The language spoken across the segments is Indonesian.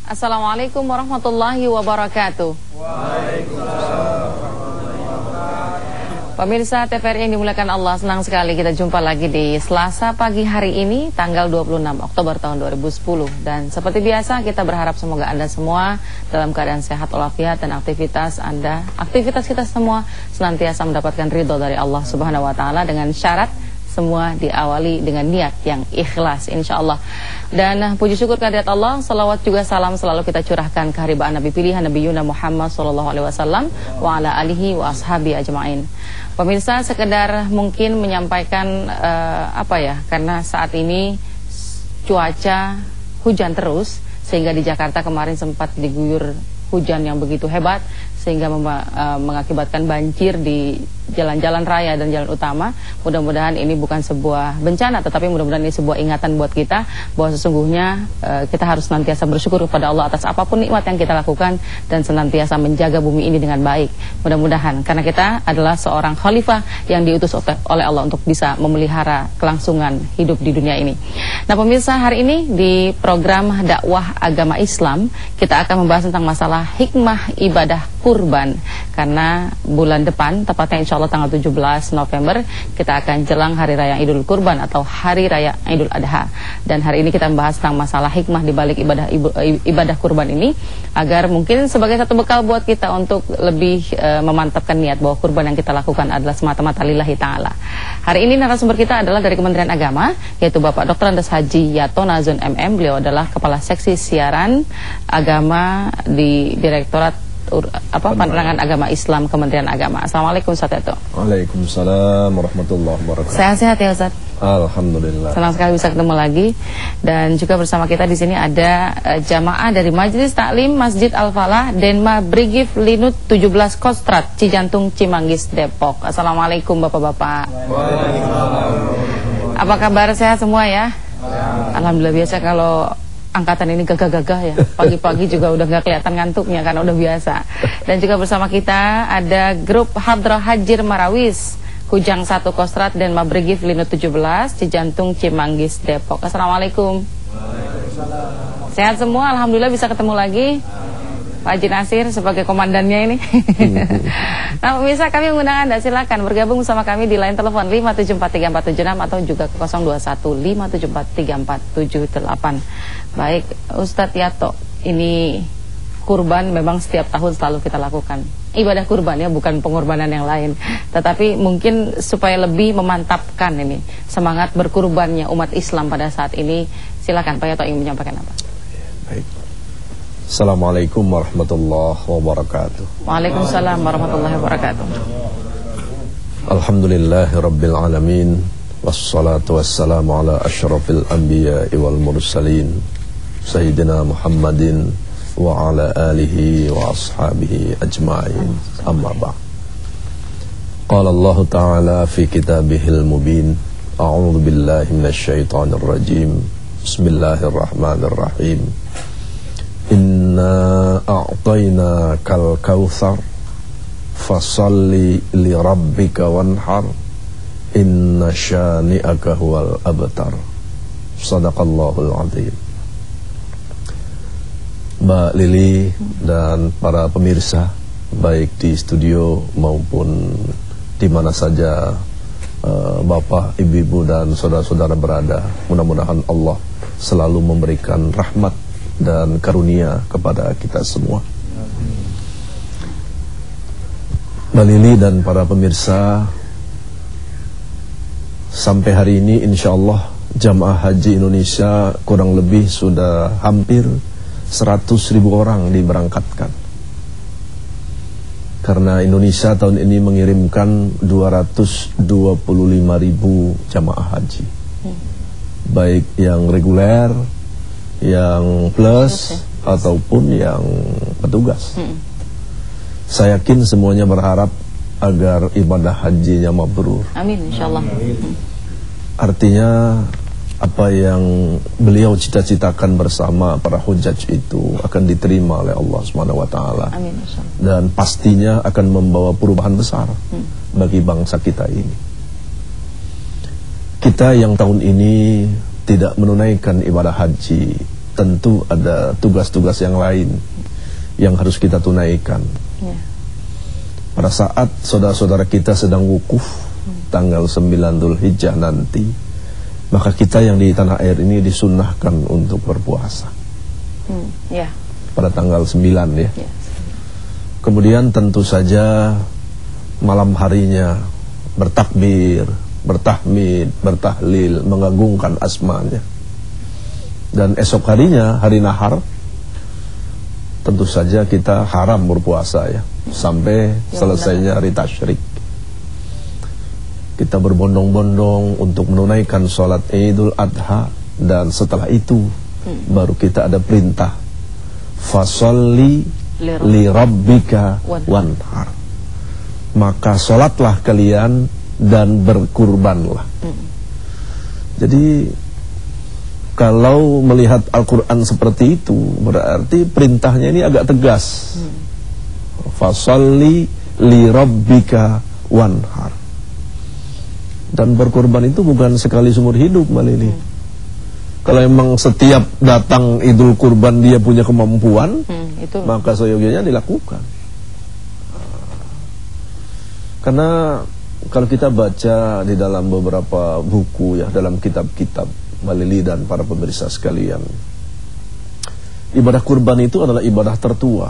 Assalamualaikum warahmatullahi wabarakatuh. Pemirsa TVRI yang dimuliakan Allah, senang sekali kita jumpa lagi di Selasa pagi hari ini, tanggal 26 Oktober tahun 2010. Dan seperti biasa kita berharap semoga Anda semua dalam keadaan sehat walafiat dan aktivitas kita semua senantiasa mendapatkan ridho dari Allah Subhanahu wa taala, dengan syarat semua diawali dengan niat yang ikhlas insyaallah. Dan puji syukur kehadirat Allah, salawat juga salam selalu kita curahkan ke haribaan Nabi pilihan Nabi Yuna Muhammad sallallahu alaihi wasallam wa ala alihi wa ashabi ajmain. Pemirsa, sekedar mungkin menyampaikan karena saat ini cuaca hujan terus, sehingga di Jakarta kemarin sempat diguyur hujan yang begitu hebat sehingga mengakibatkan banjir di jalan-jalan raya dan jalan utama. Mudah-mudahan ini bukan sebuah bencana, tetapi mudah-mudahan ini sebuah ingatan buat kita bahwa sesungguhnya kita harus senantiasa bersyukur kepada Allah atas apapun nikmat yang kita lakukan dan senantiasa menjaga bumi ini dengan baik. Mudah-mudahan, karena kita adalah seorang khalifah yang diutus oleh Allah untuk bisa memelihara kelangsungan hidup di dunia ini. Nah pemirsa, hari ini di program dakwah agama Islam kita akan membahas tentang masalah hikmah ibadah kurban, karena bulan depan, tepatnya insya Allah tanggal 17 November, kita akan jelang Hari Raya Idul Kurban atau Hari Raya Idul Adha. Dan hari ini kita membahas tentang masalah hikmah di balik ibadah kurban ini, agar mungkin sebagai satu bekal buat kita untuk lebih memantapkan niat bahwa kurban yang kita lakukan adalah semata-mata lillahi ta'ala. Hari ini narasumber kita adalah dari Kementerian Agama, yaitu Bapak Dr. Andes Haji Yato Nazun MM. Beliau adalah Kepala Seksi Siaran Agama di Direktorat Penerangan Agama Islam Kementerian Agama. Assalamualaikum Ustaz Yato. Waalaikumsalam warahmatullahi wabarakatuh. Sehat-sehat ya Ustaz? Alhamdulillah. Senang sekali bisa ketemu lagi. Dan juga bersama kita di sini ada jamaah dari Majelis Taklim Masjid Al-Falah Denma Brigif Linut 17 Kostrat Cijantung Cimanggis Depok. Assalamualaikum Bapak-bapak. Waalaikumsalam. Apa kabar, sehat semua ya? Alhamdulillah. Biasa kalau angkatan ini gagah-gagah ya, pagi-pagi juga udah gak kelihatan ngantuknya karena udah biasa. Dan juga bersama kita ada grup Hadrah Hajir Marawis Kujang 1 Kostrat dan Mabrigif Linut 17 Cijantung Cimanggis Depok. Assalamualaikum. Waalaikumsalam. Sehat semua, alhamdulillah bisa ketemu lagi. Pak Haji Nasir sebagai komandannya ini. Nah pemirsa, kami mengundang Anda, silakan bergabung bersama kami di line telepon 5743476 atau juga ke 0215743478. Baik Ustadz Yato, ini kurban memang setiap tahun selalu kita lakukan ibadah kurban ya, bukan pengorbanan yang lain, tetapi mungkin supaya lebih memantapkan ini semangat berkurbannya umat Islam pada saat ini. Silakan Pak Yato ingin menyampaikan apa? Baik. Assalamualaikum warahmatullahi wabarakatuh. Waalaikumsalam warahmatullahi wabarakatuh. Alhamdulillahi rabbil alamin, wassalatu wassalamu ala asyrafil anbiya wal mursalin, Sayyidina Muhammadin wa ala alihi wa ashabihi ajma'in, amma ba'd. Qala Allah ta'ala fi kitabihil mubin, a'udzu billahi minasy syaithanir rajim, bismillahirrahmanirrahim. Inna a'tayna kal kautsar fasalli li rabbika wanhar inna syani'aka huwal abtar. Shadaqallahul azim. Mbak Lili dan para pemirsa, baik di studio maupun di mana saja bapak, ibu-ibu dan saudara-saudara berada, mudah-mudahan Allah selalu memberikan rahmat dan karunia kepada kita semua. Mbak Lili dan para pemirsa, sampai hari ini insyaallah jamaah haji Indonesia kurang lebih sudah hampir 100.000 orang diberangkatkan. Karena Indonesia tahun ini mengirimkan 225.000 jamaah haji, baik yang reguler, yang plus ataupun yang petugas. Saya yakin semuanya berharap agar ibadah hajinya mabrur. Amin insyaallah. Artinya apa yang beliau cita-citakan bersama para hujaj itu akan diterima oleh Allah Subhanahu wa taala. Amin insyaallah. Dan pastinya akan membawa perubahan besar bagi bangsa kita ini. Kita yang tahun ini tidak menunaikan ibadah haji tentu ada tugas-tugas yang lain yang harus kita tunaikan. Ya. Pada saat saudara-saudara kita sedang wukuf tanggal 9 Dzulhijjah nanti, maka kita yang di tanah air ini disunnahkan untuk berpuasa. Ya. Pada tanggal 9 ya. Ya. Kemudian tentu saja malam harinya bertakbir, bertahmid, bertahlil, mengagungkan asmanya. Dan esok harinya, hari nahar, tentu saja kita haram berpuasa ya, sampai selesainya hari tasyrik. Kita berbondong-bondong untuk menunaikan sholat Idul Adha, dan setelah itu baru kita ada perintah fasholli li rabbika wanhar, maka sholatlah kalian dan berkurbanlah. Jadi kalau melihat Al-Quran seperti itu, berarti perintahnya ini agak tegas. Fasholli li rabbika wanhar. Dan berkurban itu bukan sekali seumur hidup, Mbak Lili. Kalau emang setiap datang Idul Kurban dia punya kemampuan, maka seyogianya dilakukan. Karena kalau kita baca di dalam beberapa buku ya, dalam kitab-kitab Mbak Lili dan para pemirsa sekalian, ibadah kurban itu adalah ibadah tertua.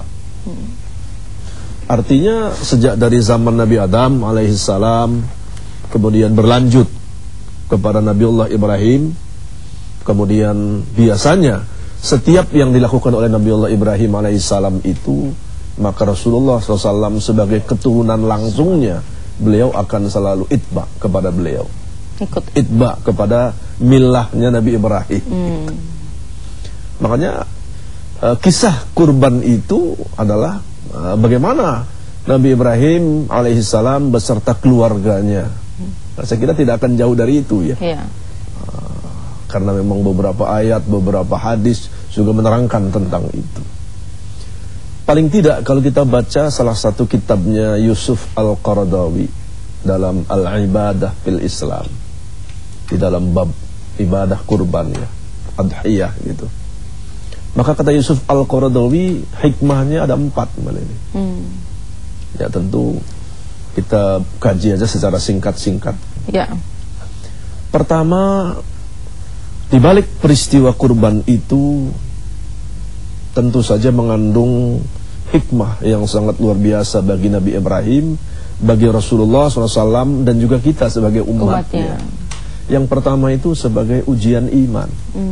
Artinya sejak dari zaman Nabi Adam alaihissalam, kemudian berlanjut kepada Nabiullah Ibrahim, kemudian biasanya setiap yang dilakukan oleh Nabiullah Ibrahim alaihissalam itu, maka Rasulullah SAW sebagai keturunan langsungnya, beliau akan selalu itba kepada beliau, ikut itba kepada milahnya Nabi Ibrahim. Makanya kisah kurban itu adalah bagaimana Nabi Ibrahim alaihissalam beserta keluarganya. Saya kira tidak akan jauh dari itu ya. Karena memang beberapa ayat, beberapa hadis juga menerangkan tentang itu. Paling tidak kalau kita baca salah satu kitabnya Yusuf Al-Qaradawi dalam Al-Ibadah fil Islam, di dalam bab ibadah kurban ya, adhiyah gitu. Maka kata Yusuf Al-Qaradawi, hikmahnya ada 4 Mbak Lili. Ya tentu kita kaji aja secara singkat-singkat. Ya. Pertama, di balik peristiwa kurban itu tentu saja mengandung hikmah yang sangat luar biasa bagi Nabi Ibrahim, bagi Rasulullah SAW, dan juga kita sebagai umatnya. Yang pertama itu sebagai ujian iman.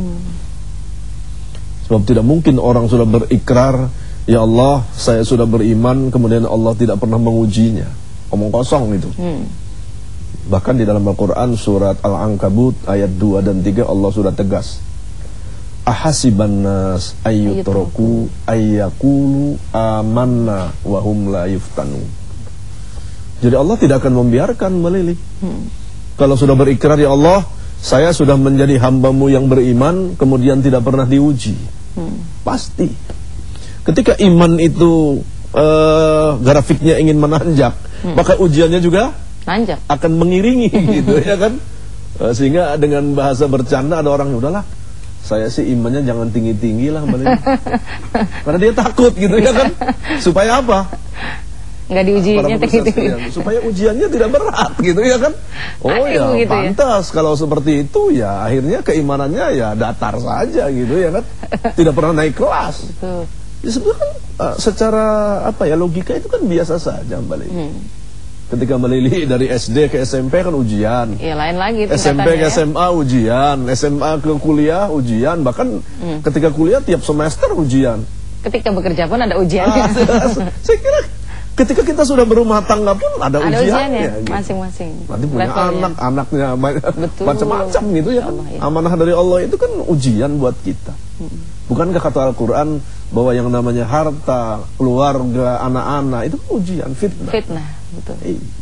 Sebab tidak mungkin orang sudah berikrar, ya Allah saya sudah beriman, kemudian Allah tidak pernah mengujinya. Omong kosong itu. Bahkan di dalam Al-Quran surat Al-Ankabut ayat 2 dan 3 Allah sudah tegas. Ahasiban nas ayyutraku ayyakulu amanna wahum la yuftanu. Jadi Allah tidak akan membiarkan melilih. Kalau sudah berikrar, ya Allah saya sudah menjadi hambamu yang beriman, kemudian tidak pernah diuji. Pasti ketika iman itu grafiknya ingin menanjak, maka ujiannya juga nanjak, akan mengiringi gitu ya kan. Sehingga dengan bahasa bercanda ada orang, udahlah saya sih imannya jangan tinggi-tinggi lah karena dia takut gitu ya kan. Supaya apa? Nggak diujinya tinggi-tinggi, supaya ujiannya tidak berat gitu ya kan. Oh ya pantas ya. Kalau seperti itu ya akhirnya keimanannya ya datar saja gitu ya kan. Tidak pernah naik kelas. Ya sebenarnya kan secara apa ya, logika itu kan biasa saja Mbak Lili. Ketika Mbak Lili dari SD ke SMP kan ujian. Iya, lain lagi SMP ke SMA ujian, SMA ke kuliah ujian, bahkan ketika kuliah tiap semester ujian. Ketika bekerja pun ada ujiannya. Saya kira ketika kita sudah berumah tangga pun ada ujiannya masing-masing. Nanti punya anak, anaknya macam-macam gitu ya kan. Amanah dari Allah itu kan ujian buat kita. Bukankah kata Al-Quran bahwa yang namanya harta, keluarga, anak-anak itu kan ujian, fitnah. Fitnah, betul.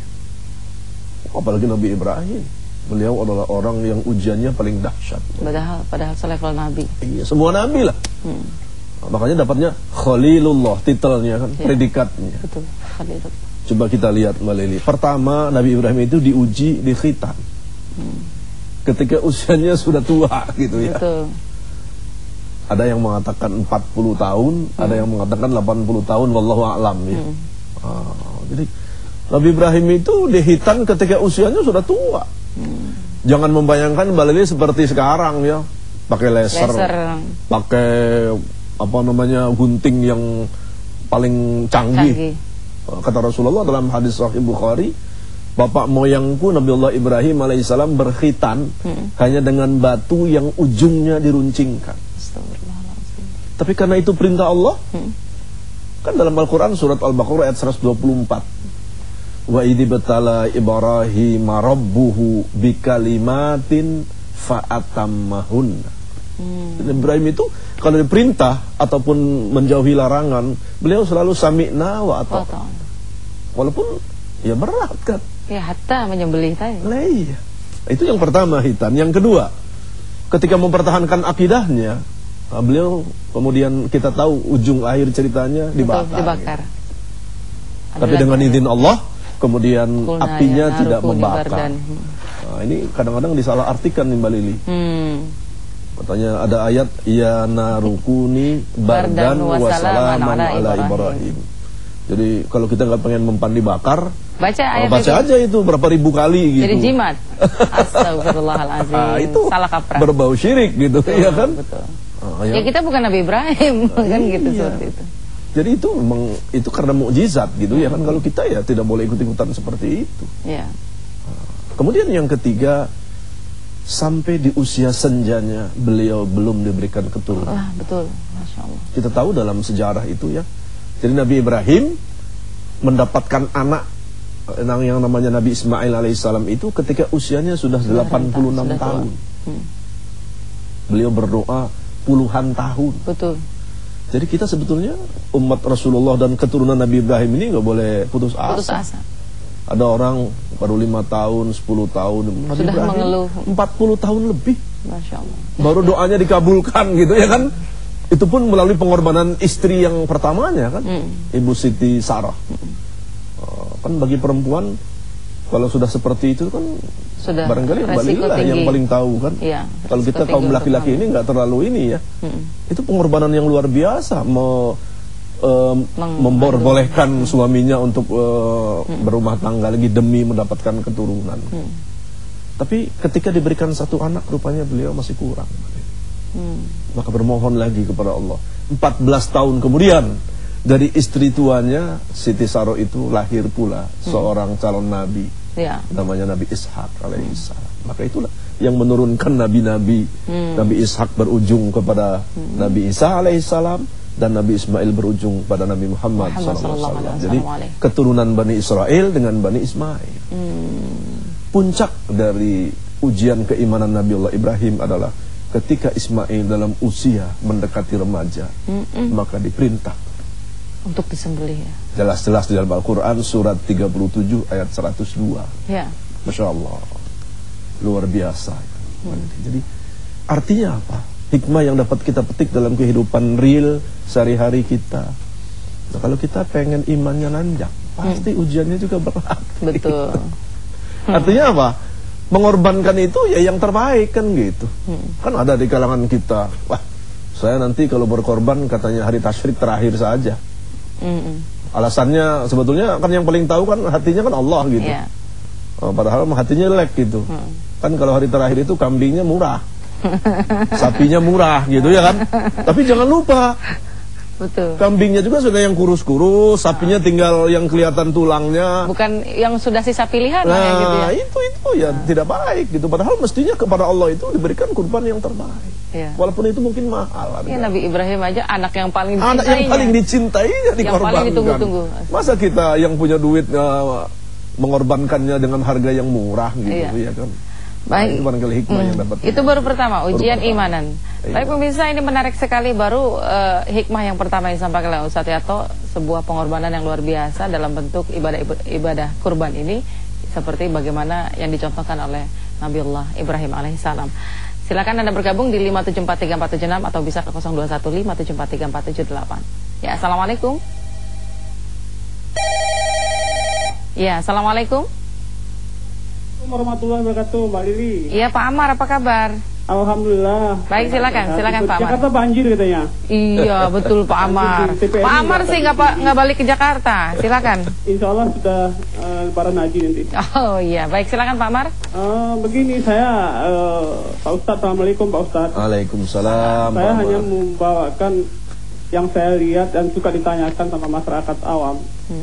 Apalagi Nabi Ibrahim, beliau adalah orang yang ujiannya paling dahsyat. Padahal selevel Nabi. Iya, semua Nabi lah. Makanya dapatnya Khalilullah, titelnya kan, predikatnya. Betul, Khalilullah. Coba kita lihat Mbak Lili. Pertama, Nabi Ibrahim itu diuji di khitan. Ketika usianya sudah tua gitu ya. Betul. Ada yang mengatakan 40 tahun, ada yang mengatakan 80 tahun, wallahu a'lam ya. Jadi Nabi Ibrahim itu dihitan ketika usianya sudah tua. Jangan membayangkan Balili seperti sekarang ya, pakai laser. Pakai apa namanya gunting yang paling canggih. Kata Rasulullah dalam hadis Sahih Bukhari, bapak moyangku Nabiullah Ibrahim alaihissalam berkhitan hanya dengan batu yang ujungnya diruncingkan. Tapi karena itu perintah Allah, kan dalam Al-Quran surat Al-Baqarah ayat 124, wa idzi batala Ibrahim rabbuhu bikalimatin fa'atammahunna. Ibrahim itu kalau diperintah ataupun menjauhi larangan, beliau selalu sami'na wa ata'na. Walaupun ya berat kan. Ya hatta menyembelih tadi. Nah, iya. Itu yang pertama hitan. Yang kedua, ketika mempertahankan akidahnya, beliau kemudian kita tahu ujung akhir ceritanya dibakar. Tapi dengan izin Allah, kemudian apinya tidak membakar. Nah, ini kadang-kadang disalahartikan nih Mbak Lili. Katanya ada ayat ya narukuni bardan wa salaman ala Ibrahim. Jadi kalau kita nggak pengen mempan dibakar, baca aja itu berapa ribu kali gitu. Jadi jimat. Astagfirullahalazim. Itu salah kaprah. Berbau syirik gitu, ya kan? Betul. Ya kita bukan Nabi Ibrahim kan gitu seperti itu. Jadi itu memang itu karena mukjizat gitu ya kan, kalau kita ya tidak boleh ikut-ikutan seperti itu. Ya. Kemudian yang ketiga, sampai di usia senjanya beliau belum diberikan keturunan. Betul, Masya Allah. Kita tahu dalam sejarah itu ya. Jadi Nabi Ibrahim mendapatkan anak yang namanya Nabi Ismail alaihissalam itu ketika usianya sudah 86 tahun. Beliau berdoa puluhan tahun. Betul. Jadi kita sebetulnya umat Rasulullah dan keturunan Nabi Ibrahim ini nggak boleh putus asa. Putus asa. Ada orang baru 5 tahun, 10 tahun, Nabi sudah Ibrahim mengeluh 40 tahun lebih. Masya Allah. Baru doanya dikabulkan gitu ya kan. Itu pun melalui pengorbanan istri yang pertamanya kan, Ibu Siti Sarah. Kan bagi perempuan kalau sudah seperti itu kan sudah barangkali Mbak Lila yang paling tahu kan. Ya, kalau kita kaum laki-laki ini nggak terlalu ini ya. Itu pengorbanan yang luar biasa, membolehkan suaminya untuk berumah tangga lagi demi mendapatkan keturunan. Tapi ketika diberikan satu anak, rupanya beliau masih kurang. Maka bermohon lagi kepada Allah. 14 tahun kemudian dari istri tuanya Siti Saro itu lahir pula seorang calon nabi, namanya Nabi Ishak alaihissalam. Maka itulah yang menurunkan nabi-nabi. Nabi Ishak berujung kepada Nabi Isa alaihissalam, dan Nabi Ismail berujung pada Nabi Muhammad SAW. Jadi keturunan Bani Israel dengan Bani Ismail. Puncak dari ujian keimanan Nabiullah Ibrahim adalah ketika Ismail dalam usia mendekati remaja, maka diperintah untuk disembelih ya. Jelas-jelas di dalam Al-Quran surat 37 ayat 102. Ya. Masya Allah, luar biasa. Jadi artinya apa? Hikmah yang dapat kita petik dalam kehidupan real sehari-hari kita. Nah, kalau kita pengen imannya nanjak, pasti ujiannya juga berat. Betul. Artinya apa? Mengorbankan itu ya yang terbaik kan gitu. Kan ada di kalangan kita, wah saya nanti kalau berkorban katanya hari tasyrik terakhir saja. Alasannya sebetulnya kan yang paling tahu kan hatinya kan Allah gitu. Padahal hatinya jelek gitu. Kan kalau hari terakhir itu kambingnya murah, sapinya murah gitu ya kan. Tapi jangan lupa, betul, kambingnya juga sudah yang kurus-kurus, sapinya tinggal yang kelihatan tulangnya, bukan yang sudah sisa pilihan. Nah gitu ya. itu ya tidak baik gitu. Padahal mestinya kepada Allah itu diberikan kurban yang terbaik, walaupun itu mungkin mahal. Ya, Nabi Ibrahim aja anak yang paling dicintainya, anak yang paling dicintainya dikorbankan. Yang paling ditunggu-tunggu. Masa kita yang punya duit mengorbankannya dengan harga yang murah gitu, ya kan. Baik. Itu barangkali hikmah yang dapat. Itu baru pertama, ujian imanan. Baik pemirsa, ini menarik sekali. Baru hikmah yang pertama yang disampaikan oleh Ustadz Yato, sebuah pengorbanan yang luar biasa dalam bentuk ibadah kurban ini, seperti bagaimana yang dicontohkan oleh Nabiullah Ibrahim alaihissalam. Silakan Anda bergabung di 5743476 atau bisa ke 0215743478. Ya, assalamualaikum. Ya, assalamualaikum. Warahmatullahi wabarakatuh, Mbak Lili. Iya, Pak Amar, apa kabar? Alhamdulillah. Baik, silakan Pak Amar. Jakarta banjir katanya. Iya, betul Pak Amar. Pak Amar sih nggak balik ke Jakarta. Silakan. Insya Allah sudah lebaran haji nanti. Oh iya, baik silakan Pak Amar. Begini saya, Pak Ustadz, Assalamualaikum Pak Ustadz. Waalaikumsalam. Saya hanya membawakan yang saya lihat dan suka ditanyakan sama masyarakat awam.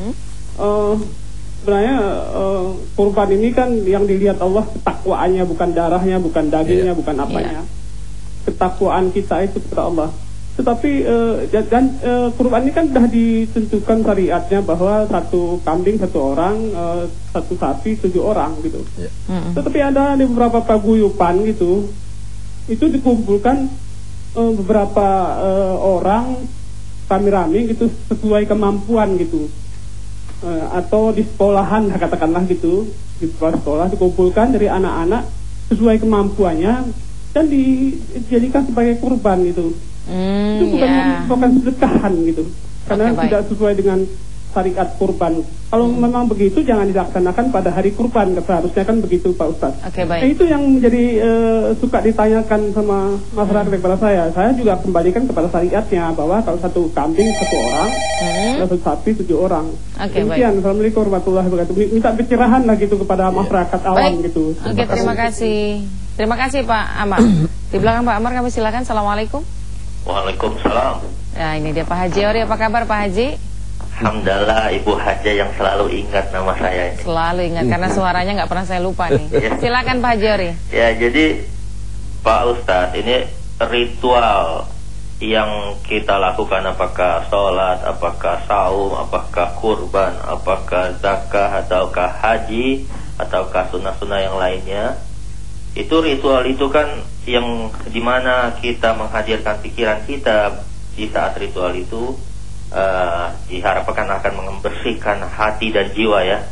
Sebenarnya kurban ini kan yang dilihat Allah ketakwaannya, bukan darahnya, bukan dagingnya, bukan apanya. Ketakwaan kita itu kepada Allah. Tetapi kurban ini kan sudah ditentukan syariatnya bahwa 1 kambing 1 orang, 1 sapi 7 orang gitu. Tetapi ada di beberapa paguyuban gitu, itu dikumpulkan beberapa orang rame-rame gitu sesuai kemampuan gitu. Atau di sekolahan katakanlah gitu, di sekolah dikumpulkan dari anak-anak sesuai kemampuannya dan dijadikan sebagai kurban gitu. Itu bukan sedekahan gitu, karena tidak sesuai dengan syariat kurban. Kalau memang begitu jangan dilaksanakan pada hari kurban, seharusnya kan begitu Pak Ustadz. Baik. Itu yang menjadi suka ditanyakan sama masyarakat kepada saya. Saya juga kembalikan kepada syariatnya bahwa kalau 1 kambing 1 orang, 1 sapi 7 orang. Demikian. Assalamualaikum warahmatullahi wabarakatuh. Minta pencerahan lah gitu kepada masyarakat awam gitu. Terima kasih. Terima kasih Pak Amar. Di belakang Pak Amar kami silakan. Assalamualaikum. Waalaikumsalam. Nah ini dia Pak Haji Ori, apa kabar Pak Haji? Alhamdulillah Ibu Haja yang selalu ingat nama saya ini. Selalu ingat karena suaranya nggak pernah saya lupa nih. Silakan Pak Haji Ori. Ya, jadi Pak Ustadz, ini ritual yang kita lakukan, apakah sholat, apakah saum, apakah kurban, apakah zakah, ataukah haji, ataukah sunnah-sunnah yang lainnya, itu ritual itu kan yang dimana kita menghadirkan pikiran kita di saat ritual itu diharapkan akan membersihkan hati dan jiwa ya.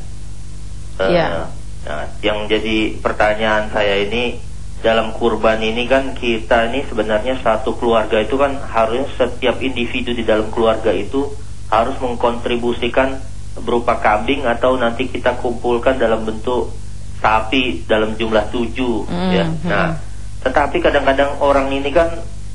Nah, yang jadi pertanyaan saya ini, dalam kurban ini kan kita ini sebenarnya satu keluarga itu kan harusnya setiap individu di dalam keluarga itu harus mengkontribusikan berupa kambing atau nanti kita kumpulkan dalam bentuk sapi dalam jumlah 7 ya. Nah, tetapi kadang-kadang orang ini kan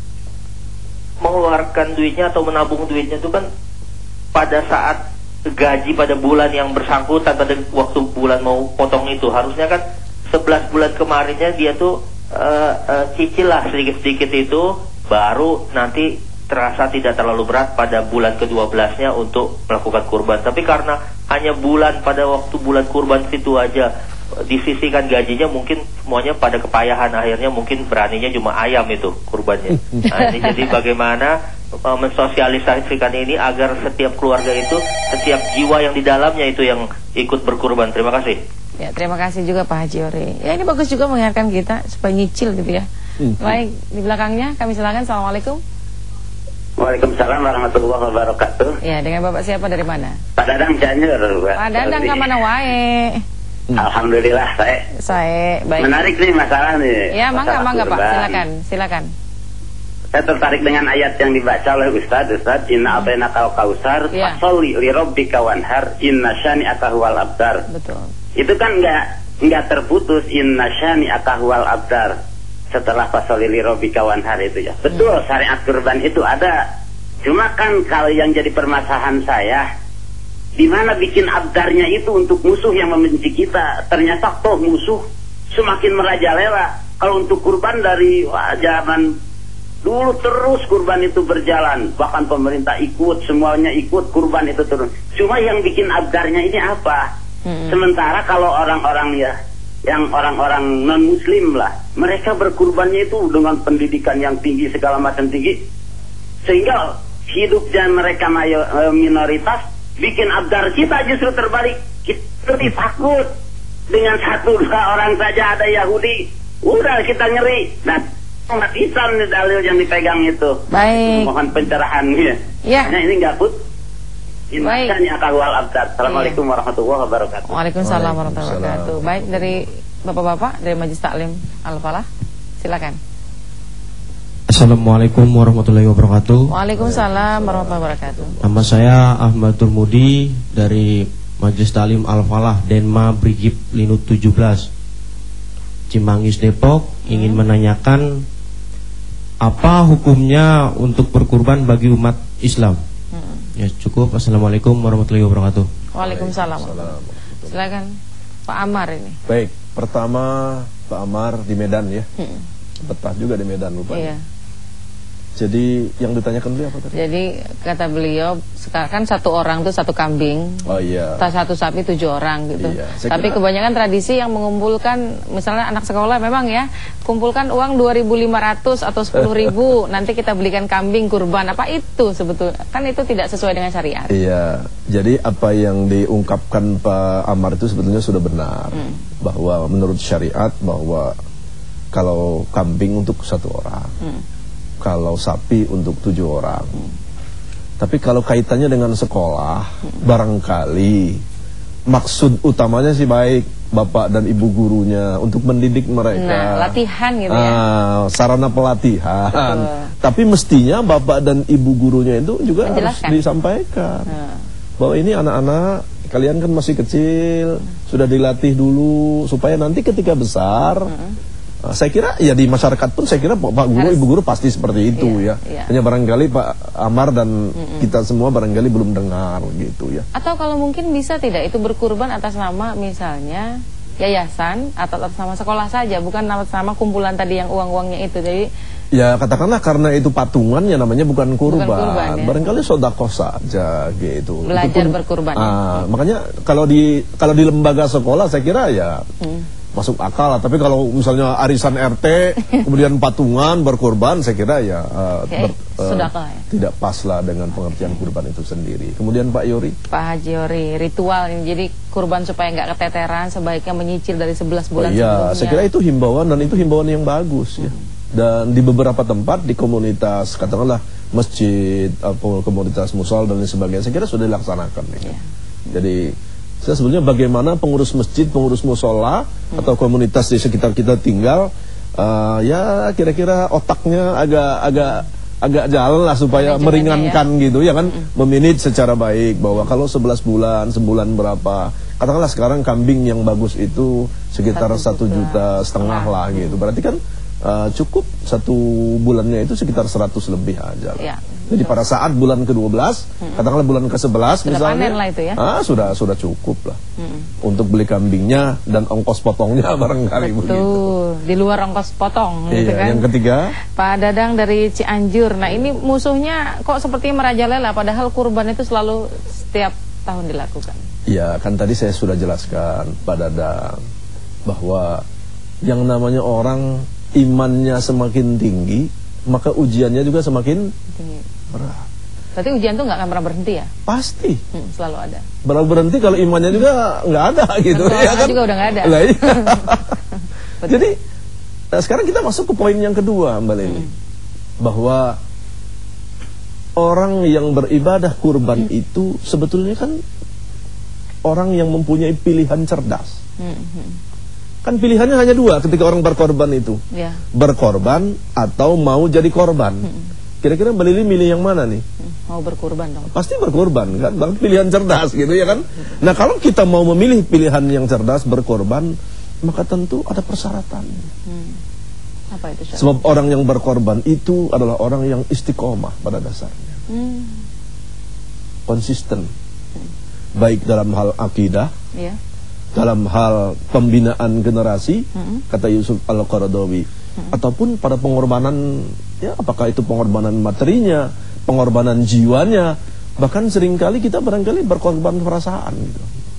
mengeluarkan duitnya atau menabung duitnya itu kan pada saat gaji pada bulan yang bersangkutan, pada waktu bulan mau potong itu harusnya kan 11 bulan kemarinnya dia tuh cicil lah sedikit-sedikit itu, baru nanti terasa tidak terlalu berat pada bulan ke-12-nya untuk melakukan kurban. Tapi karena hanya pada waktu bulan kurban situ aja disisihkan gajinya, mungkin semuanya pada kepayahan, akhirnya mungkin beraninya cuma ayam itu kurbannya. Nah, ini jadi bagaimana mensosialisasikan ini agar setiap keluarga itu, setiap jiwa yang di dalamnya itu yang ikut berkurban. Terima kasih. Ya, terima kasih juga Pak Haji Ori. Ya, ini bagus juga mengingatkan kita supaya nyicil gitu ya. Baik, di belakangnya kami silakan. Assalamualaikum. Waalaikumsalam warahmatullahi wabarakatuh. Ya, dengan Bapak siapa, dari mana? Pak Dadang Cianjur. Pak Dadang ke mana wae? Alhamdulillah saya baik. Menarik nih masalah nih. Ya, mangga Pak, silakan. Saya tertarik dengan ayat yang dibaca oleh Ustaz, inna a'tainakal kausar, fasholli li rabbika wanhar, inna syani'aka huwal abtar. Betul. Itu kan enggak terputus inna syani'aka huwal abtar setelah fasholli li rabbika wanhar itu ya. Betul, syariat kurban itu ada. Cuma kan kalau yang jadi permasalahan saya, di mana bikin abdarnya itu untuk musuh yang membenci kita. Ternyata toh musuh semakin merajalela. Kalau untuk kurban dari zaman dulu terus kurban itu berjalan. Bahkan pemerintah ikut, semuanya ikut, kurban itu turun. Cuma yang bikin abdarnya ini apa? Sementara kalau orang-orang yang orang-orang non-muslim lah, mereka berkurbannya itu dengan pendidikan yang tinggi, segala macam tinggi, sehingga hidupnya mereka minoritas. Bikin abdar kita justru terbalik. Kita lebih takut dengan 1-2 orang saja ada Yahudi, udah kita ngeri. Nah, umat Islam dalil yang dipegang itu. Baik. Mohon pencerahannya. Ya. Nah, ini nggak put. Baik. Ini akal abdar. Assalamualaikum warahmatullahi wabarakatuh. Waalaikumsalam warahmatullahi wabarakatuh. Baik, dari bapak-bapak dari Majelis Taklim Al-Falah, silakan. Assalamualaikum warahmatullahi wabarakatuh. Waalaikumsalam warahmatullahi wabarakatuh. Nama saya Ahmad Turmudi dari Majelis Taklim Al-Falah, Denma Brigip Linut 17. Cimanggis, Depok, ingin menanyakan apa hukumnya untuk berkurban bagi umat Islam. Ya cukup. Assalamualaikum warahmatullahi wabarakatuh. Waalaikumsalam. Silakan Pak Amar ini. Baik, pertama Pak Amar di Medan ya. Betah juga di Medan rupanya. Iya. Jadi yang ditanyakan beliau apa tadi? Jadi kata beliau sekarang kan satu orang tuh satu kambing, Oh iya. satu sapi 7 orang gitu. Iya, saya Tapi kira- kebanyakan tradisi yang mengumpulkan, misalnya anak sekolah memang ya, kumpulkan uang 2.500 atau 10.000, nanti kita belikan kambing kurban. Apa itu sebetulnya? Kan itu tidak sesuai dengan syariat. Iya, jadi apa yang diungkapkan Pak Amar itu sebetulnya sudah benar. Bahwa menurut syariat bahwa kalau kambing untuk satu orang, kalau sapi untuk 7 orang. Tapi kalau kaitannya dengan sekolah, barangkali maksud utamanya sih baik, bapak dan ibu gurunya untuk mendidik mereka. Nah, latihan gitu ya. Sarana pelatihan. Betul. Tapi mestinya bapak dan ibu gurunya itu juga harus Menjelaskan. disampaikan bahwa ini anak-anak kalian kan masih kecil, sudah dilatih dulu supaya nanti ketika besar. Saya kira ya di masyarakat pun saya kira Pak Guru, Ibu Guru pasti seperti itu Iya, ya. iya. Hanya barangkali Pak Amar dan kita semua barangkali belum dengar gitu ya. Atau kalau mungkin bisa tidak itu berkurban atas nama misalnya yayasan atau atas nama sekolah saja, bukan atas nama kumpulan tadi yang uang-uangnya itu. Jadi Ya katakanlah karena itu patungan ya namanya bukan kurban. kurban, ya. Barangkali sedekah saja gitu. Belajar Itu pun- berkurban, ya. Makanya kalau di lembaga sekolah saya kira ya masuk akal lah. Tapi kalau misalnya arisan RT kemudian patungan berkurban saya kira ya sedekah ya. tidak pas lah dengan pengertian kurban itu sendiri. Kemudian Pak Yori. Pak Haji Yori, ritual ini jadi kurban supaya nggak keteteran sebaiknya menyicil dari 11 Oh bulan iya, sebelumnya. saya kira itu himbauan dan itu himbauan yang bagus ya. Dan di beberapa tempat di komunitas katakanlah masjid, komunitas musal dan lain sebagainya, saya kira sudah dilaksanakan ya. Jadi saya sebetulnya bagaimana pengurus masjid, pengurus musola atau komunitas di sekitar kita tinggal, ya kira-kira otaknya agak jalan lah supaya Manajemennya meringankan gitu ya kan, memanage secara baik bahwa kalau 11 bulan, sebulan berapa, katakanlah sekarang kambing yang bagus itu sekitar 1,5 juta lah gitu, berarti kan cukup satu bulannya itu sekitar 100 lebih aja lah. Ya. Jadi pada saat bulan ke-12, katakanlah bulan ke-11 Sudah misalnya, panen lah itu ya. sudah cukup lah untuk beli kambingnya dan ongkos potongnya barangkali begitu. Tuh, di luar ongkos potong gitu Iya, kan. yang ketiga, Pak Dadang dari Cianjur. Nah, ini musuhnya kok sepertinya merajalela padahal kurban itu selalu setiap tahun dilakukan. ya kan tadi saya sudah jelaskan Pak Dadang bahwa yang namanya orang imannya semakin tinggi, maka ujiannya juga semakin Tinggi. berat. Berarti ujian tuh nggak akan pernah berhenti ya? Pasti. Selalu ada. Berhenti kalau imannya juga nggak ada gitu Tentu ya Allah kan. juga udah nggak ada. Lah, iya. Jadi sekarang kita masuk ke poin yang kedua Mbak Lili, bahwa orang yang beribadah kurban itu sebetulnya kan orang yang mempunyai pilihan cerdas. Kan pilihannya hanya dua ketika orang berkorban itu, Ya. berkorban atau mau jadi korban. Kira-kira Mbak Lili milih yang mana nih? Mau berkurban dong. Pasti berkorban kan, bang, pilihan cerdas gitu ya kan. Nah kalau kita mau memilih pilihan yang cerdas berkorban, maka tentu ada persyaratan. Apa itu? Syarif? Sebab orang yang berkorban itu adalah orang yang istiqomah pada dasarnya, konsisten, baik dalam hal akidah, Ya. dalam hal pembinaan generasi, kata Yusuf Al-Qaradawi, ataupun pada pengorbanan, ya apakah itu pengorbanan materinya, pengorbanan jiwanya, bahkan seringkali kita barangkali berkorban perasaan gitu.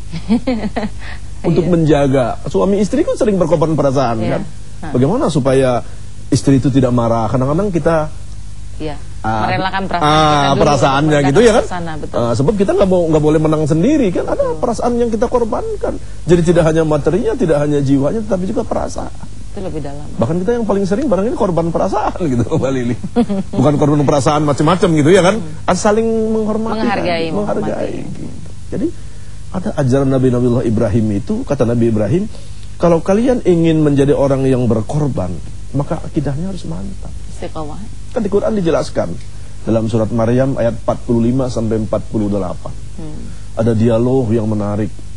Untuk menjaga suami istri kan sering berkorban perasaan Iya. kan. Bagaimana supaya istri itu tidak marah? Kadang-kadang kita Ya. Merelakan perasaan kita dulu perasaannya untuk gitu ya kan. ke sana, betul. Sebab kita nggak boleh menang sendiri kan, ada perasaan yang kita korbankan. Jadi tidak hanya materinya, tidak hanya jiwanya, tetapi juga perasaan. Itu lebih dalam. Bahkan kita yang paling sering barangkali korban perasaan gitu Mbak Lili. Bukan korban perasaan macam-macam gitu ya kan. Saling menghormati, Menghargai, kan? menghormati. Gitu. Jadi ada ajaran Nabi Ibrahim itu, kata Nabi Ibrahim, kalau kalian ingin menjadi orang yang berkorban, maka akidahnya harus mantap. Istiqomah. Kan di Quran dijelaskan dalam surat Maryam ayat 45 sampai 48. Ada dialog yang menarik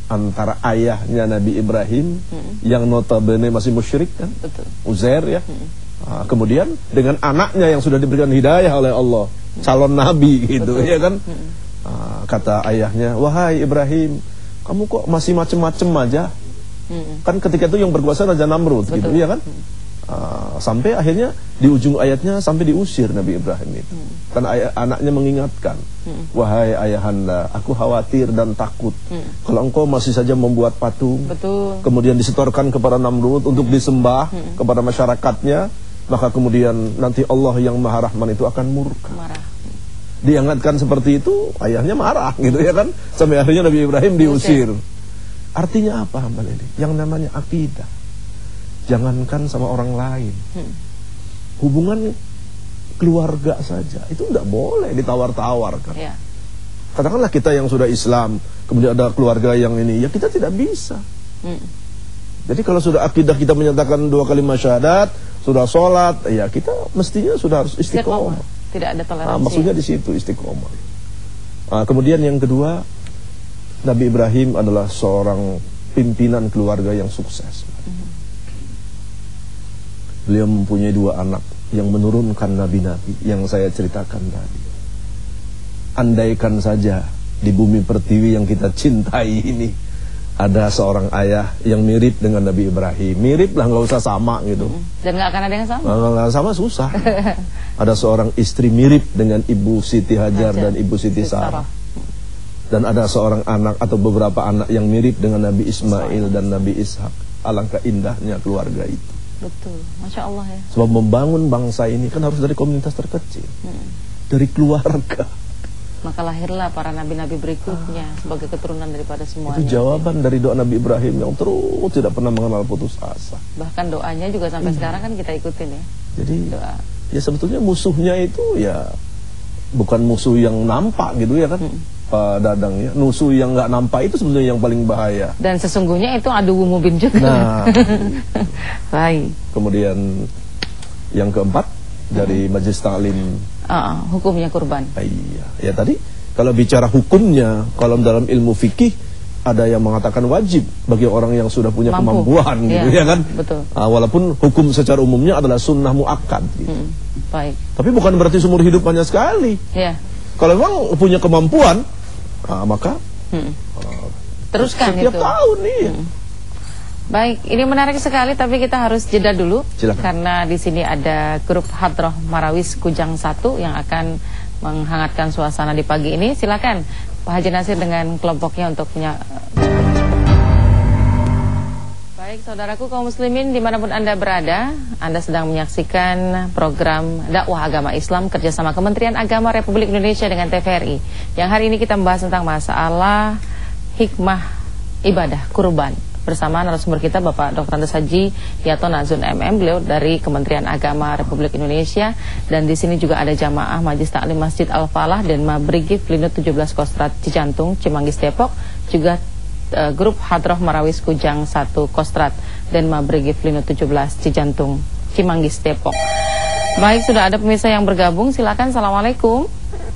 antara ayahnya Nabi Ibrahim yang notabene masih musyrik kan, Betul. Uzair ya. Kemudian dengan anaknya yang sudah diberikan hidayah oleh Allah, calon nabi gitu. Betul. Ya kan. Kata ayahnya, wahai Ibrahim, kamu kok masih macem-macem aja. Kan ketika itu yang berkuasa Raja Namrud. Betul. Gitu ya kan. Sampai akhirnya di ujung ayatnya sampai diusir Nabi Ibrahim itu. Karena anaknya mengingatkan, wahai ayahanda, aku khawatir dan takut kalau engkau masih saja membuat patung. Betul. Kemudian disetorkan kepada Namrud untuk disembah kepada masyarakatnya, maka kemudian nanti Allah yang Maha Rahman itu akan murka. Marah. Diingatkan seperti itu, ayahnya marah gitu ya kan. Sampai akhirnya Nabi Ibrahim diusir. Artinya apa hamba ini? Yang namanya akidah, jangankan sama orang lain, hubungan keluarga saja itu tidak boleh ditawar-tawar kan. Ya. Katakanlah kita yang sudah Islam, kemudian ada keluarga yang ini, ya kita tidak bisa. Jadi kalau sudah akidah kita menyatakan 2 kalimat syahadat, sudah sholat, ya kita mestinya sudah harus istiqomah. Tidak ada toleransi. Maksudnya di situ istiqomah. Kemudian yang kedua, Nabi Ibrahim adalah seorang pimpinan keluarga yang sukses. Beliau mempunyai 2 anak yang menurunkan nabi-nabi yang saya ceritakan tadi. Andaikan saja di bumi pertiwi yang kita cintai ini ada seorang ayah yang mirip dengan Nabi Ibrahim, mirip lah, nggak usah sama gitu. Dan nggak akan ada yang sama. Nggak sama, susah. Ada seorang istri mirip dengan Ibu Siti Hajar dan Ibu Siti Sarah. Dan ada seorang anak atau beberapa anak yang mirip dengan Nabi Ismail dan Nabi Ishak. Alangkah indahnya keluarga itu. Betul, Masya Allah ya. Sebab membangun bangsa ini kan harus dari komunitas terkecil, dari keluarga. Maka lahirlah para nabi-nabi berikutnya sebagai keturunan daripada semuanya. Itu jawaban dari doa Nabi Ibrahim yang terus tidak pernah mengenal putus asa. Bahkan doanya juga sampai sekarang kan kita ikutin ya. Jadi doa. Ya sebetulnya musuhnya itu ya bukan musuh yang nampak gitu ya kan. Pak Dadang ya, musuh yang nggak nampak itu sebenarnya yang paling bahaya. Dan sesungguhnya itu adu mubin juga. Nah, baik. Kemudian yang keempat dari Majelis Ta'lim, hukumnya kurban. Iya, ya tadi kalau bicara hukumnya, kalau dalam ilmu fikih ada yang mengatakan wajib bagi orang yang sudah punya kemampuan gitu ya kan. Betul. Walaupun hukum secara umumnya adalah sunnah muakkad gitu. Baik. Tapi bukan berarti seumur hidup hanya sekali. Ya. Kalau memang punya kemampuan, maka teruskan setiap itu. tahun nih. Baik, ini menarik sekali, tapi kita harus jeda dulu. Silakan. Karena di sini ada grup Hadroh Marawis Kujang 1 yang akan menghangatkan suasana di pagi ini. Silakan Pak Haji Nasir dengan kelompoknya untuk Baik, saudaraku kaum muslimin dimanapun Anda berada, Anda sedang menyaksikan program dakwah agama Islam kerjasama Kementerian Agama Republik Indonesia dengan TVRI. Yang hari ini kita membahas tentang masalah hikmah ibadah kurban. Bersama narasumber kita Bapak Dr. Andes Haji Yaton Azun MM, beliau dari Kementerian Agama Republik Indonesia. Dan di sini juga ada jamaah Majelis Ta'lim Masjid Al-Falah dan Mabrigif Linut 17 Kostrat Cijantung, Cimanggis Depok, juga grup Hadroh Marawis Kujang 1 Kostrat dan Mabrigif Linut 17 Cijantung, Cimanggis Depok. Baik, sudah ada pemirsa yang bergabung, silakan. Assalamualaikum.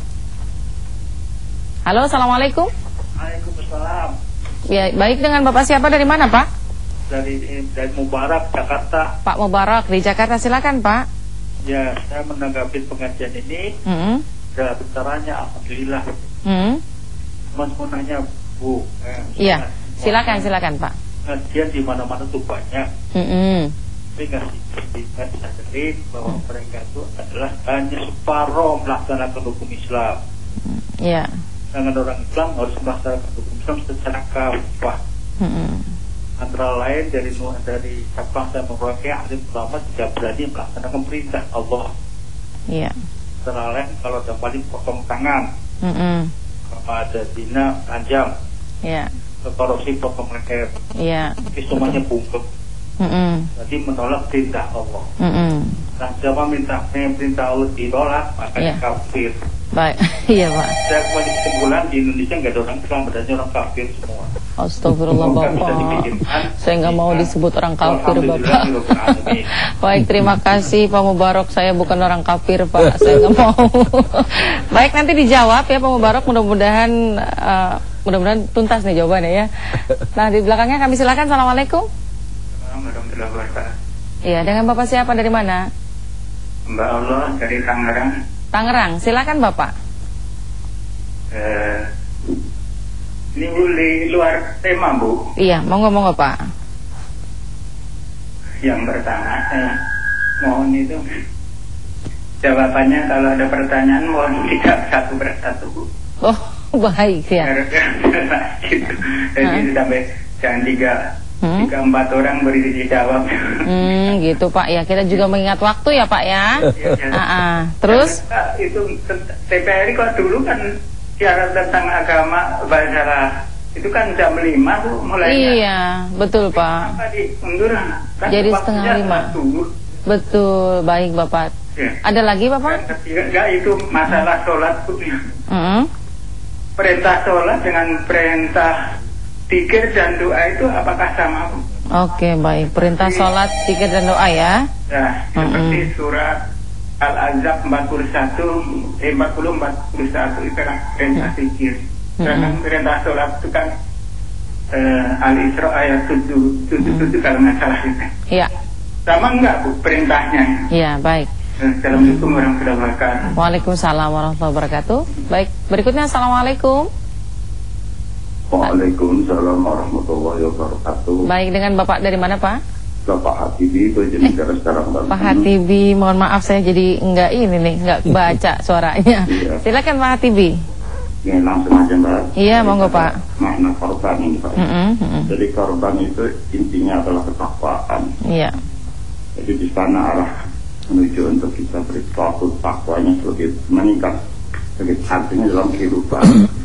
Halo, assalamualaikum. Waalaikumsalam. Ya, baik, dengan Bapak siapa, dari mana Pak? Dari Mubarak, Jakarta. Pak Mubarak di Jakarta, silakan Pak. Ya, saya menanggapi pengajian ini. Dalam caranya alhamdulillah. Mau nanya Bu. Iya, silakan Pak. Pengajian di mana-mana tuh banyak. Tapi nggak sadari bahwa mereka itu adalah hanya separuh melaksanakan hukum Islam. Iya. Dengan orang Islam harus melaksanakan hukum Islam secara kafah. Antara lain dari Sabang sampai Merauke, alim ulama tidak berani melaksanakan perintah Allah. Iya. Antara lain kalau ada paling potong tangan, kalau ada zina panjang, korupsi potong leher, itu semuanya bungkuk. Jadi menolak perintah Allah. Nah, siapa minta perintah Allah ditolak, makanya kafir. Baik, iya Pak. Saya kembali kesimpulan di Indonesia nggak ada orang Islam, berarti orang kafir semua. Astagfirullah Bapak. Saya nggak mau disebut orang kafir Bapak. Baik, terima kasih Pak Mubarak. Saya bukan orang kafir Pak. Saya nggak mau. Baik, nanti dijawab ya Pak Mubarak. Mudah-mudahan mudah-mudahan tuntas nih jawabannya ya. Nah, di belakangnya kami silakan. Assalamualaikum. Warahmatullahi wabarakatuh. Iya, dengan Bapak siapa, dari mana? Mbak Allah dari Tangerang. Tangerang, silakan Bapak. Ini Bu, di luar tema Bu. Iya, mau ngomong apa? Yang pertama saya mohon itu jawabannya, kalau ada pertanyaan mohon tidak satu persatu Bu. Oh, baik ya. Gitu. Jadi sampai jangan tiga empat orang beri dijawab. Gitu Pak ya, kita juga mengingat waktu ya Pak ya. Terus? Itu TPRI kok dulu kan siaran tentang agama bahasa itu kan jam 5 Bu mulainya. Iya, betul Pak. Apa diundur? Kan jadi setengah 5. Betul, baik Bapak. Ya. Ada lagi Bapak? Enggak, itu masalah sholat Bu. Perintah sholat dengan perintah zikir dan doa itu apakah sama Bu? Oke, baik. Perintah sholat, zikir dan doa ya. Ya, seperti surat Al-Ahzab 40-41 itu kan perintah zikir. Sedangkan perintah sholat itu kan Al-Isra ayat 7 kalau nggak salah itu. Iya. Sama enggak Bu perintahnya? Iya, baik. Assalamualaikum warahmatullahi wabarakatuh. Waalaikumsalam warahmatullahi wabarakatuh. Baik, berikutnya Assalamualaikum. Waalaikumsalam warahmatullahi wabarakatuh. Baik, dengan Bapak dari mana Pak? Bapak Hatibi, Bojonegoro sekarang. Pak Hatibi, mohon maaf saya jadi nggak baca suaranya. Iya. Silakan Pak Hatibi. Ya, langsung aja Mbak. Iya, monggo Pak. Makna korban ini Pak. Jadi korban itu intinya adalah ketakwaan. Iya. Jadi di sana arah menuju untuk kita bertakwa, takwanya sebagai meningkat, sebagai artinya dalam kehidupan.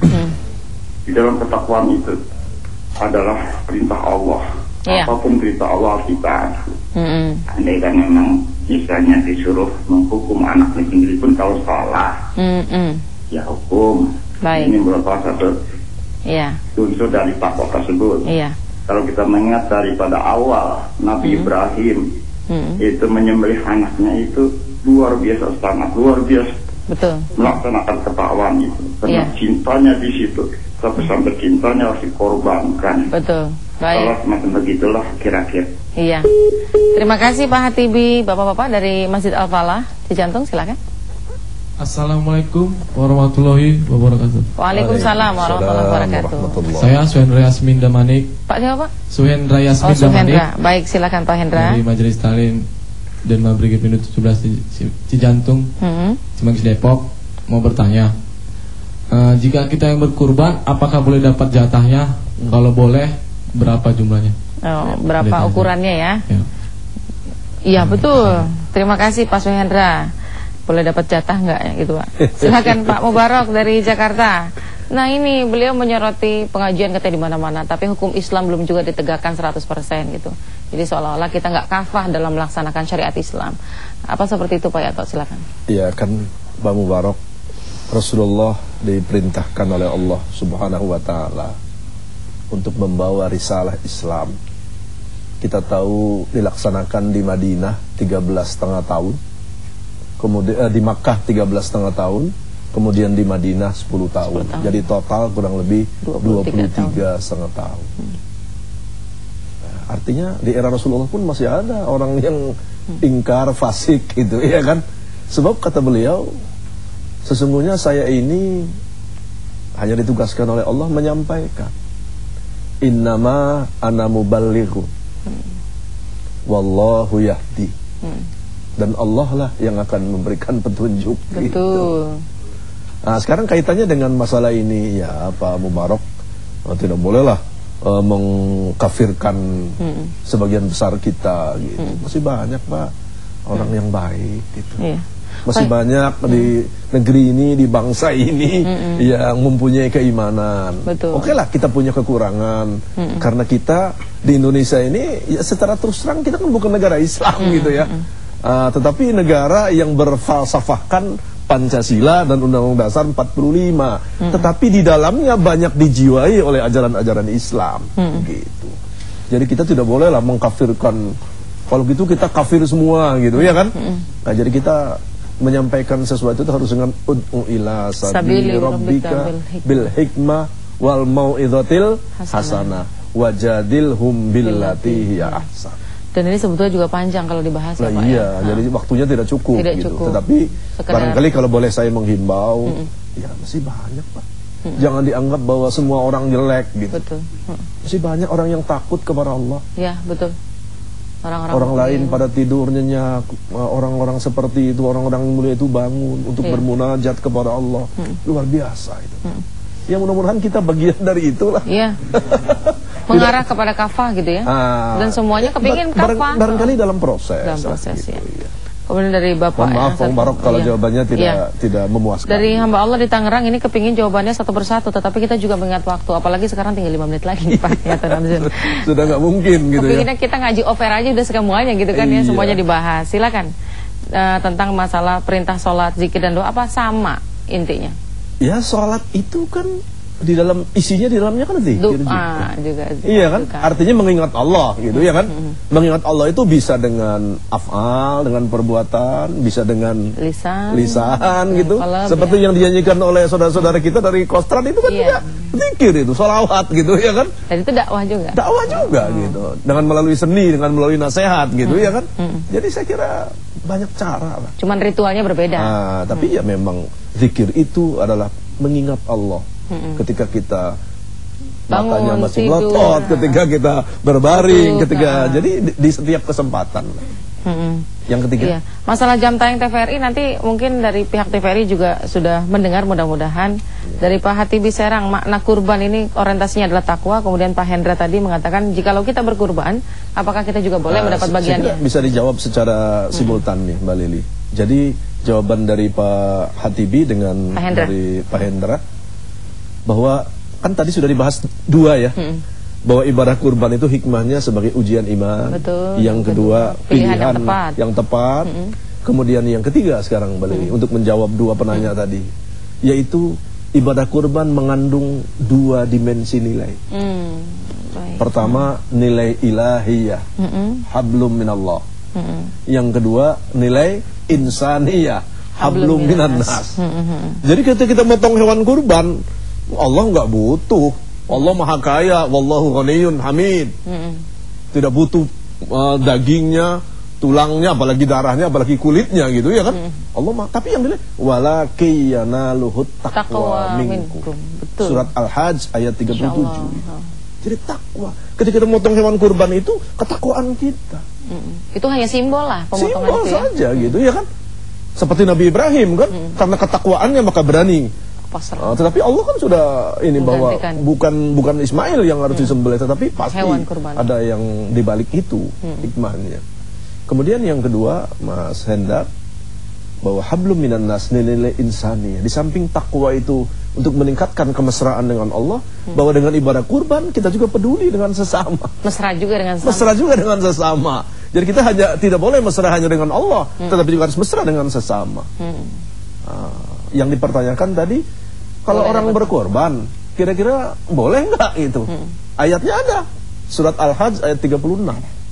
Di dalam ketakwaan itu adalah perintah Allah. Apapun perintah Allah kita. Andai kan memang misalnya disuruh menghukum anaknya sendiri pun kalau salah, ya hukum. Baik. Ini merupakan satu unsur dari takwa tersebut. Kalau kita mengingat daripada awal Nabi Ibrahim itu menyembelih anaknya itu luar biasa, sangat luar biasa. Betul. Melaksanakan ketakwaan itu karena cintanya di situ. Sampai cintanya harus dikorbankan. Betul. Baik. Kalau semacam begitulah kira-kira. Iya. Terima kasih Pak Hatibi. Bapak-bapak dari Masjid Al-Falah Cijantung, silakan. Assalamualaikum warahmatullahi wabarakatuh. Waalaikumsalam warahmatullahi wabarakatuh. Saya Suhendra Yasmin Damanik. Pak siapa Pak? Suhendra Yasmin Damanik. Damanik. Baik, silakan Pak Hendra. Dari Majelis Taklim dan Brigade Pindu 17 Cijantung, Cimanggis Depok. Mau bertanya, jika kita yang berkurban, apakah boleh dapat jatahnya? Kalau boleh, berapa jumlahnya? Berapa ukurannya ya? Iya betul. Terima kasih Pak Suhendra. Boleh dapat jatah nggak ya gitu Pak? Silakan Pak Mubarak dari Jakarta. Nah ini beliau menyoroti pengajian katanya di mana-mana, tapi hukum Islam belum juga ditegakkan 100% gitu. Jadi seolah-olah kita nggak kafah dalam melaksanakan syariat Islam. Apa seperti itu Pak Yato? Silakan. Iya kan Pak Mubarak, Rasulullah diperintahkan oleh Allah Subhanahu wa Ta'ala untuk membawa risalah Islam. Kita tahu dilaksanakan di Madinah 13,5 tahun, kemudian di Makkah 13,5 tahun, kemudian di Madinah 10 tahun. Jadi total kurang lebih 23,5 tahun. Nah, artinya di era Rasulullah pun masih ada orang yang ingkar, fasik gitu ya kan. Sebab kata beliau, sesungguhnya saya ini hanya ditugaskan oleh Allah menyampaikan. Innama ana muballighu wallahu yahdi. Dan Allah lah yang akan memberikan petunjuk. Betul. Gitu. Nah sekarang kaitannya dengan masalah ini ya Pak Mubarak, tidak bolehlah mengkafirkan sebagian besar kita gitu. Masih banyak Pak orang yang baik gitu. Masih banyak di negeri ini, di bangsa ini yang mempunyai keimanan. Oke lah kita punya kekurangan karena kita di Indonesia ini ya secara terus terang kita kan bukan negara Islam gitu ya. Tetapi negara yang berfalsafahkan Pancasila dan Undang-Undang Dasar 45. Tetapi di dalamnya banyak dijiwai oleh ajaran-ajaran Islam gitu. Jadi kita tidak boleh lah mengkafirkan. Kalau gitu kita kafir semua gitu ya kan. Nah jadi kita menyampaikan sesuatu itu harus dengan ud'u ila sabili rabbika bil hikmah wal mau'izatil hasanah wajadilhum billati hiya ahsan. Dan ini sebetulnya juga panjang kalau dibahas ya Pak. Iya, jadi waktunya tidak cukup gitu. Tetapi barangkali kalau boleh saya menghimbau, ya masih banyak Pak. Jangan dianggap bahwa semua orang jelek gitu. Betul. Masih banyak orang yang takut kepada Allah. Ya, betul. Orang lain pada tidur nyenyak, orang-orang seperti itu, orang-orang mulia itu bangun untuk bermunajat kepada Allah. Luar biasa itu. Ya mudah-mudahan kita bagian dari itulah. Iya. Mengarah kepada kafah gitu ya. Dan semuanya kepingin kafah. Barangkali dalam proses. Dalam proses gitu, ya. Kemudian dari Bapak. Maaf, Bang Barok kalau jawabannya tidak memuaskan. Dari hamba Allah di Tangerang ini kepingin jawabannya satu persatu, tetapi kita juga mengingat waktu. Apalagi sekarang tinggal 5 menit lagi nih Pak. Sudah nggak mungkin gitu kepinginnya kita ngaji over aja udah semuanya gitu kan ya, semuanya dibahas. Silakan. Tentang masalah perintah sholat, zikir dan doa apa sama intinya? Ya sholat itu kan di dalam isinya di dalamnya kan zikir juga. Iya kan? Artinya mengingat Allah gitu ya kan? Mengingat Allah itu bisa dengan af'al, dengan perbuatan, bisa dengan lisan gitu. Seperti yang dinyanyikan oleh saudara-saudara kita dari Kostrat itu kan juga zikir itu, sholawat gitu ya kan? Dan itu dakwah juga. Dakwah juga gitu. Dengan melalui seni, dengan melalui nasihat gitu ya kan? Jadi saya kira banyak cara lah. Cuman ritualnya berbeda. Tapi ya memang zikir itu adalah mengingat Allah. Ketika kita matanya masih melotot, ketika kita berbaring, jadi di setiap kesempatan. Yang ketiga, masalah jam tayang TVRI nanti mungkin dari pihak TVRI juga sudah mendengar mudah-mudahan. Dari Pak Hatibi Serang, makna kurban ini orientasinya adalah takwa. Kemudian Pak Hendra tadi mengatakan jikalau kita berkurban, apakah kita juga boleh mendapat bagiannya? Bisa dijawab secara simultan nih Mbak Lili. Jadi jawaban dari Pak Hatibi dengan dari Pak Hendra, bahwa kan tadi sudah dibahas dua ya, bahwa ibadah kurban itu hikmahnya sebagai ujian iman. Betul, yang kedua pilihan yang tepat. Kemudian yang ketiga sekarang balik untuk menjawab dua penanya tadi, yaitu ibadah kurban mengandung dua dimensi nilai. Pertama nilai ilahiyah, hablum minallah. Yang kedua nilai insaniyah, hablum minan nas. Jadi ketika kita motong hewan kurban, Allah nggak butuh. Allah maha kaya, wallahu ghaniyun hamid. Tidak butuh dagingnya, tulangnya, apalagi darahnya, apalagi kulitnya gitu ya kan. Allah maha, tapi yang dilihat walakiyanaluhut taqwa minkum. Surat Al-Hajj ayat 37. Jadi takwa. Ketika kita motong hewan kurban itu ketakwaan kita. Itu hanya simbol lah pemotongan simbol itu ya. Saja gitu ya kan. Seperti Nabi Ibrahim kan, karena ketakwaannya maka berani. Tetapi Allah kan sudah ini bahwa bukan Ismail yang harus disembelih, tetapi pasti ada yang dibalik itu hikmahnya. Kemudian yang kedua Mas Hendar, bahwa hablum minan nas, nilai insani. Di samping takwa itu untuk meningkatkan kemesraan dengan Allah, bahwa dengan ibadah kurban kita juga peduli dengan sesama. Mesra juga dengan sesama. Mesra juga dengan sesama. Jadi kita tidak boleh mesra hanya dengan Allah, tetapi juga harus mesra dengan sesama. Yang dipertanyakan tadi, kalau boleh orang berkorban, kira-kira boleh nggak itu? Ayatnya ada, surat Al-Hajj ayat 36.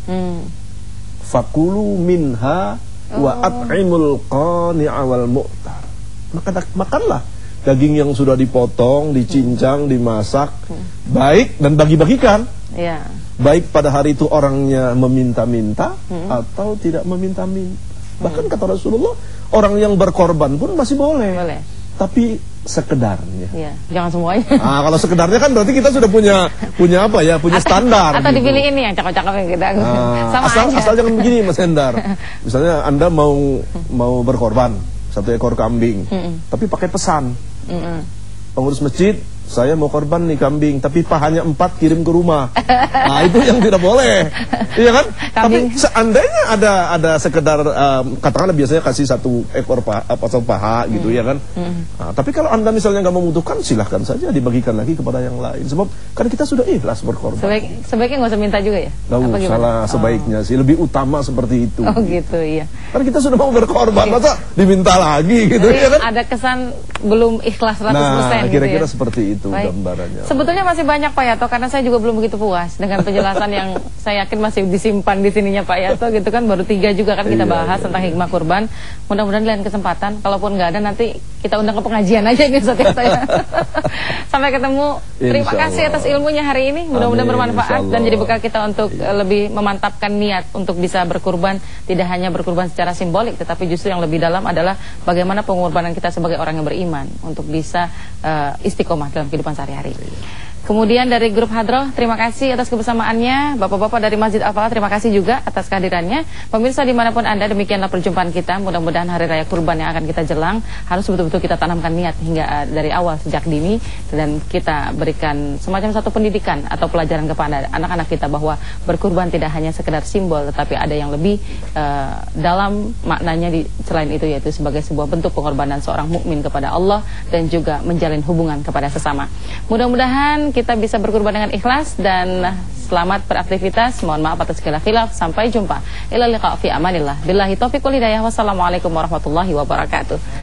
Fakulu minha wa at'imul qani'a wal mu'tar. Makanlah daging yang sudah dipotong, dicincang, dimasak, baik dan bagi-bagikan. Baik pada hari itu orangnya meminta-minta atau tidak meminta-minta. Bahkan kata Rasulullah, orang yang berkorban pun masih boleh. Tapi sekedarnya. Jangan semuanya. Kalau sekedarnya kan berarti kita sudah punya apa ya, punya standar. Atau gitu. Dipilih ini yang cakep-cakep yang kita. Asal jangan begini Mas Hendar. Misalnya Anda mau berkorban 1 ekor kambing, tapi pakai pesan. Pengurus masjid, saya mau korban nih kambing, tapi pahanya 4 kirim ke rumah. Itu yang tidak boleh. Iya kan? Tapi seandainya ada sekedar katakanlah biasanya kasih 1 ekor paha gitu ya kan. Tapi kalau Anda misalnya nggak membutuhkan, silahkan saja dibagikan lagi kepada yang lain. Sebab kan kita sudah ikhlas berkorban. Sebaiknya nggak usah minta juga ya? Nggak usah, sebaiknya sih lebih utama seperti itu. Oh gitu, iya. Kan kita sudah mau berkorban, masa diminta lagi gitu ya kan? Ada kesan belum ikhlas 100%. Nah, kira-kira gitu ya? seperti itu gambarannya. Sebetulnya masih banyak Pak Yato, karena saya juga belum begitu puas dengan penjelasan yang saya yakin masih disimpan di sininya Pak Yato gitu kan. Baru 3 juga kan kita bahas tentang hikmah kurban. Mudah-mudahan lain kesempatan, kalaupun nggak ada nanti kita undang ke pengajian aja ini Ustaz Yato ya. Sampai ketemu. Terima kasih atas ilmunya hari ini. Mudah-mudahan bermanfaat dan jadi bekal kita untuk lebih memantapkan niat untuk bisa berkurban. Tidak hanya berkurban secara simbolik, tetapi justru yang lebih dalam adalah bagaimana pengorbanan kita sebagai orang yang beriman untuk bisa istiqomah dalam kehidupan sehari-hari. Kemudian dari grup Hadroh, terima kasih atas kebersamaannya. Bapak-bapak dari Masjid Al-Falah, terima kasih juga atas kehadirannya. Pemirsa dimanapun Anda, demikianlah perjumpaan kita. Mudah-mudahan hari raya kurban yang akan kita jelang harus betul-betul kita tanamkan niat hingga dari awal sejak dini, dan kita berikan semacam satu pendidikan atau pelajaran kepada anak-anak kita bahwa berkurban tidak hanya sekedar simbol, tetapi ada yang lebih dalam maknanya selain itu, yaitu sebagai sebuah bentuk pengorbanan seorang mukmin kepada Allah dan juga menjalin hubungan kepada sesama. Mudah-mudahan kita bisa berkurban dengan ikhlas dan selamat beraktivitas. Mohon maaf atas segala khilaf. Sampai jumpa. Ila liqa fi amanillah. Billahi taufiq wal hidayah. Wassalamualaikum warahmatullahi wabarakatuh.